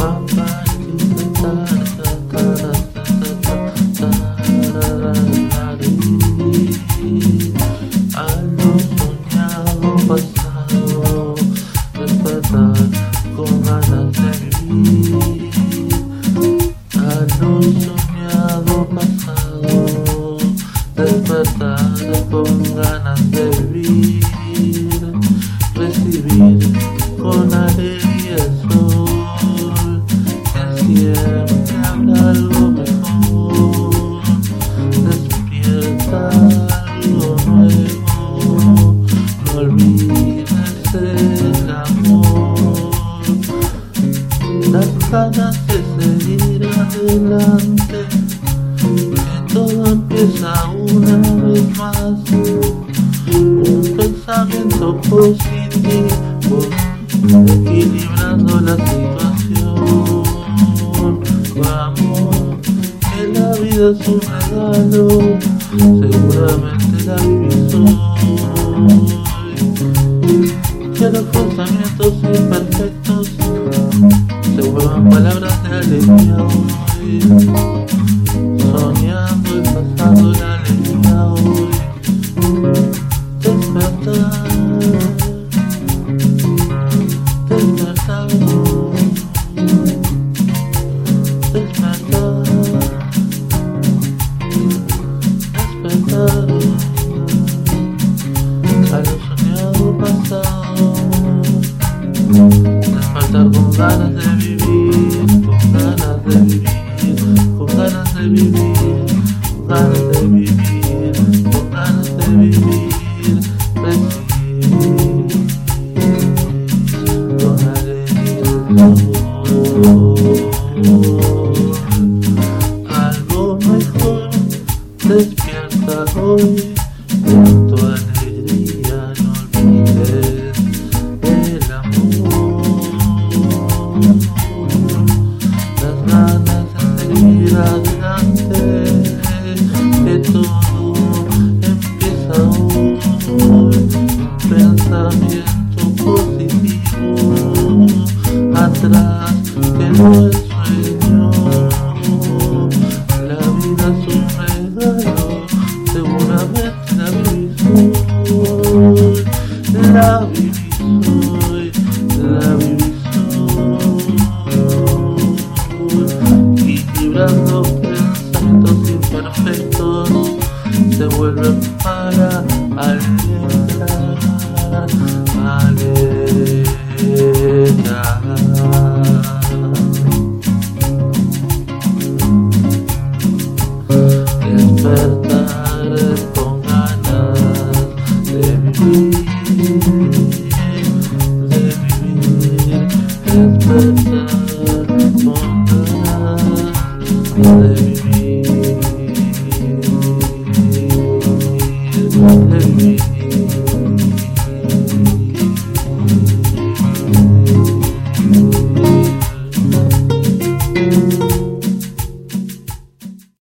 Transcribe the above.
pasado, despertar con ganas de vivir. A lo soñado pasado, despertar con ganas de vivir. Recibir con alegría el sol, que siempre habrá algo mejor. Despierta algo nuevo, no olvides el amor. Las ganas de seguir adelante, que todo empieza una vez más. Un pensamiento positivo, equilibrando la situación. Vamos, que la vida es un regalo, seguramente la vivís hoy. Que los pensamientos imperfectos se vuelvan palabras de alegría hoy. Soñando el pasado, la alegría hoy. Despertar, despertar, despertar, despertar a lo soñado pasado. Despertar con ganas de vivir, con ganas de vivir, con ganas de vivir, con ganas de vivir, con ganas de vivir. Con alegría algo mejor, despierta hoy con tu alegría, no olvides el amor. Las ganas de seguir adelante, que todo empieza hoy. Pensamiento positivo, atrás quedó el sueño. La vida es un regalo, seguramente la vivís hoy. La vivís hoy, la vivís hoy. Equilibrando pensamientos imperfectos, se vuelven para alegrar, alegrar. Despertar con ganas de vivir, despertar con ganas de vivir.